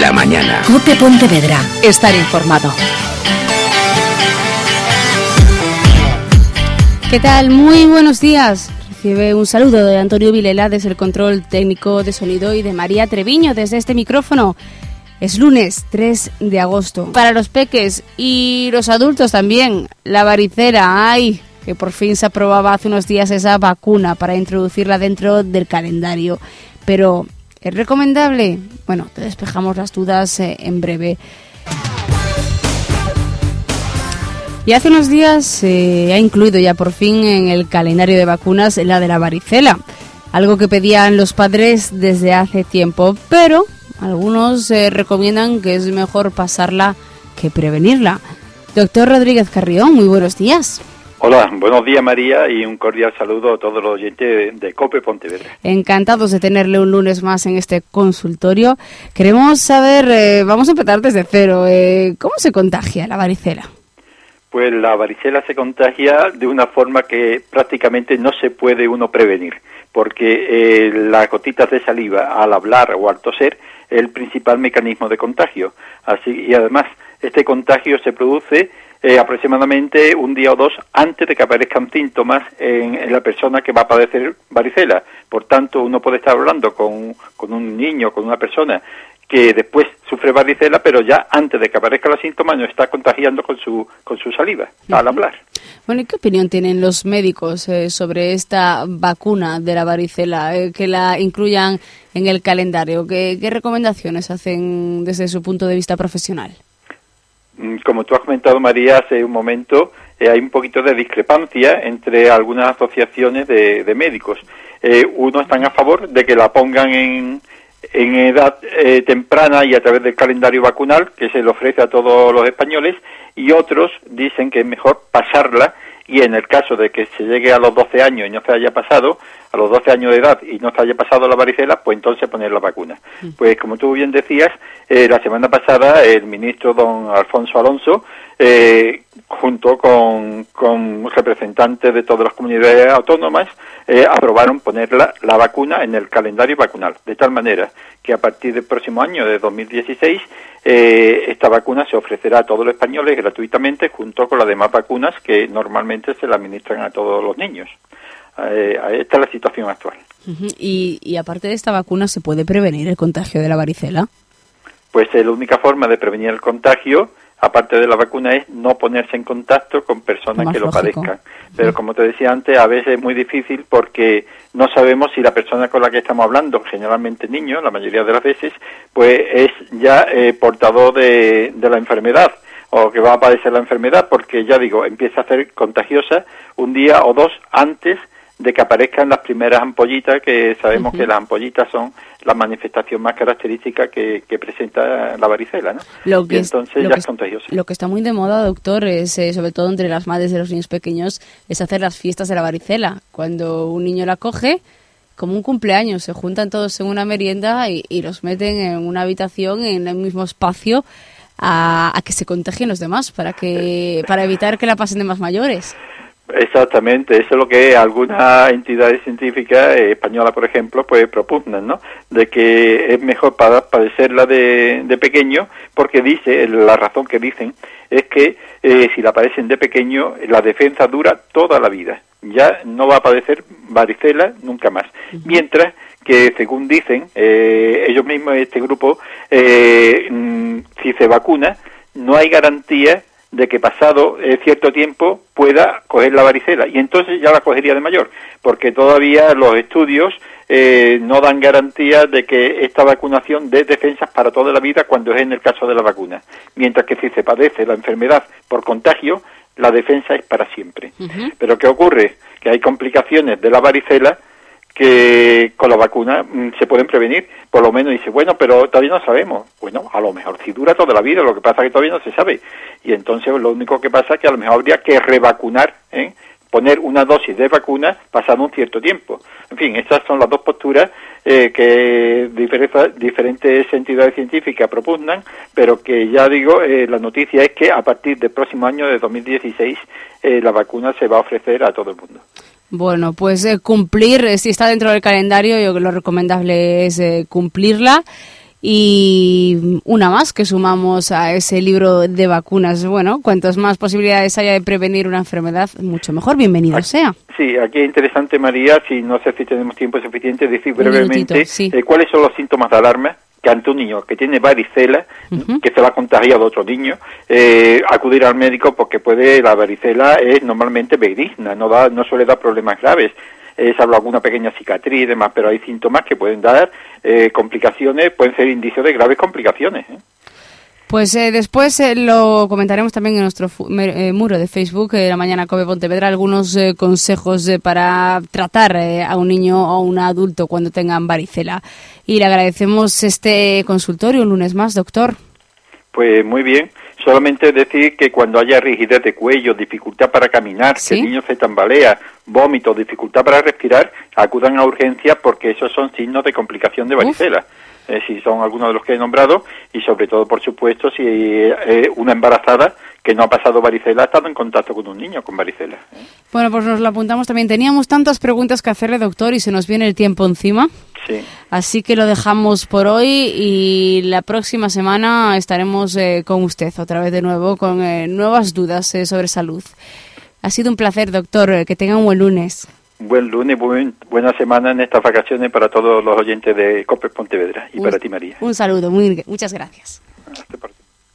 la mañana. COPE Pontevedra. Estar informado. ¿Qué tal? Muy buenos días. Recibe un saludo de Antonio Vilela desde el control técnico de sonido y de María Treviño desde este micrófono. Es lunes 3 de agosto. Para los peques y los adultos también, la varicela, ¡ay!, que por fin se aprobaba hace unos días esa vacuna para introducirla dentro del calendario. Pero, ¿es recomendable? Bueno, te despejamos las dudas en breve. Y hace unos días se ha incluido ya por fin en el calendario de vacunas la de la varicela, algo que pedían los padres desde hace tiempo, pero algunos recomiendan que es mejor pasarla que prevenirla. Doctor Rodríguez Carrión, muy buenos días. Hola, buenos días María y un cordial saludo a todos los oyentes de COPE Pontevedra. Encantados de tenerle un lunes más en este consultorio. Queremos saber, vamos a empezar desde cero, ¿cómo se contagia la varicela? Pues la varicela se contagia de una forma que prácticamente no se puede uno prevenir, porque las gotitas de saliva al hablar o al toser es el principal mecanismo de contagio. Así, y además este contagio se produce aproximadamente un día o dos antes de que aparezcan síntomas en la persona que va a padecer varicela. Por tanto, uno puede estar hablando con un niño, con una persona que después sufre varicela, pero ya antes de que aparezcan los síntomas no está contagiando con su saliva al hablar. Bueno, ¿y qué opinión tienen los médicos sobre esta vacuna de la varicela, que la incluyan en el calendario? ¿Qué recomendaciones hacen desde su punto de vista profesional? Como tú has comentado, María, hace un momento, hay un poquito de discrepancia entre algunas asociaciones de médicos. Unos están a favor de que la pongan en edad temprana y a través del calendario vacunal que se le ofrece a todos los españoles, y otros dicen que es mejor pasarla, y en el caso de que se llegue a los 12 años y no se haya pasado, a los 12 años de edad y no se haya pasado la varicela, pues entonces poner la vacuna. Pues como tú bien decías, la semana pasada el ministro don Alfonso Alonso, junto con representantes de todas las comunidades autónomas, aprobaron poner la vacuna en el calendario vacunal, de tal manera que a partir del próximo año de 2016 esta vacuna se ofrecerá a todos los españoles gratuitamente, junto con las demás vacunas que normalmente se la administran a todos los niños. Esta es la situación actual. Y aparte de esta vacuna, ¿se puede prevenir el contagio de la varicela? Pues la única forma de prevenir el contagio, aparte de la vacuna, es no ponerse en contacto con personas que lo padezcan. Pero como te decía antes, a veces es muy difícil porque no sabemos si la persona con la que estamos hablando, generalmente niños, la mayoría de las veces, pues es ya portador de la enfermedad, o que va a padecer la enfermedad, porque ya digo, empieza a ser contagiosa un día o dos antes de que aparezcan las primeras ampollitas, que sabemos que las ampollitas son la manifestación más característica que presenta la varicela, ¿no? Entonces ya es contagiosa. Lo que está muy de moda, doctor, es sobre todo entre las madres de los niños pequeños, es hacer las fiestas de la varicela. Cuando un niño la coge, como un cumpleaños, se juntan todos en una merienda y los meten en una habitación, en el mismo espacio, a que se contagien los demás, para evitar que la pasen de más mayores. Exactamente, eso es lo que algunas entidades científicas españolas, por ejemplo, pues propugnan, ¿no? De que es mejor padecerla de pequeño, porque la razón que dicen es que si la padecen de pequeño, la defensa dura toda la vida. Ya no va a padecer varicela nunca más. Mientras que, según dicen ellos mismos, este grupo, si se vacuna, no hay garantía de que pasado cierto tiempo pueda coger la varicela, y entonces ya la cogería de mayor, porque todavía los estudios no dan garantía de que esta vacunación dé defensas para toda la vida, cuando es en el caso de la vacuna, mientras que si se padece la enfermedad por contagio, la defensa es para siempre. Pero ¿qué ocurre? Que hay complicaciones de la varicela que con la vacuna se pueden prevenir, por lo menos. Dice, bueno, pero todavía no sabemos. Bueno, a lo mejor sí dura toda la vida, lo que pasa es que todavía no se sabe. Y entonces lo único que pasa es que a lo mejor habría que revacunar, poner una dosis de vacuna pasado un cierto tiempo. En fin, estas son las dos posturas que diferentes entidades científicas propugnan, pero que ya digo, la noticia es que a partir del próximo año de 2016 la vacuna se va a ofrecer a todo el mundo. Bueno, pues cumplir, si está dentro del calendario, yo creo que lo recomendable es cumplirla. y una más que sumamos a ese libro de vacunas. Bueno, cuantas más posibilidades haya de prevenir una enfermedad, mucho mejor. Bienvenido sea. Sí, aquí es interesante, María, si no sé si tenemos tiempo suficiente, decir brevemente sí. cuáles son los síntomas de alarma que ante un niño que tiene varicela, que se va a contagiar a otro niño, acudir al médico porque la varicela es normalmente benigna, no suele dar problemas graves. Salvo alguna pequeña cicatriz y demás, pero hay síntomas que pueden dar complicaciones, pueden ser indicios de graves complicaciones. Pues después lo comentaremos también en nuestro muro de Facebook, La Mañana Cope Pontevedra, algunos consejos para tratar a un niño o a un adulto cuando tengan varicela. Y le agradecemos este consultorio un lunes más, doctor. Pues muy bien. Solamente decir que cuando haya rigidez de cuello, dificultad para caminar, ¿sí? Que el niño se tambalea, vómito, dificultad para respirar, acudan a urgencias porque esos son signos de complicación de varicela. Si son algunos de los que he nombrado, y sobre todo, por supuesto, si una embarazada que no ha pasado varicela ha estado en contacto con un niño con varicela. Bueno, pues nos lo apuntamos también. Teníamos tantas preguntas que hacerle, doctor, y se nos viene el tiempo encima. Sí. Así que lo dejamos por hoy y la próxima semana estaremos con usted otra vez de nuevo con nuevas dudas sobre salud. Ha sido un placer, doctor. Que tenga un buen lunes. Buen lunes, buena semana en estas vacaciones para todos los oyentes de COPE Pontevedra y para ti, María. Un saludo, muchas gracias. Hasta pronto.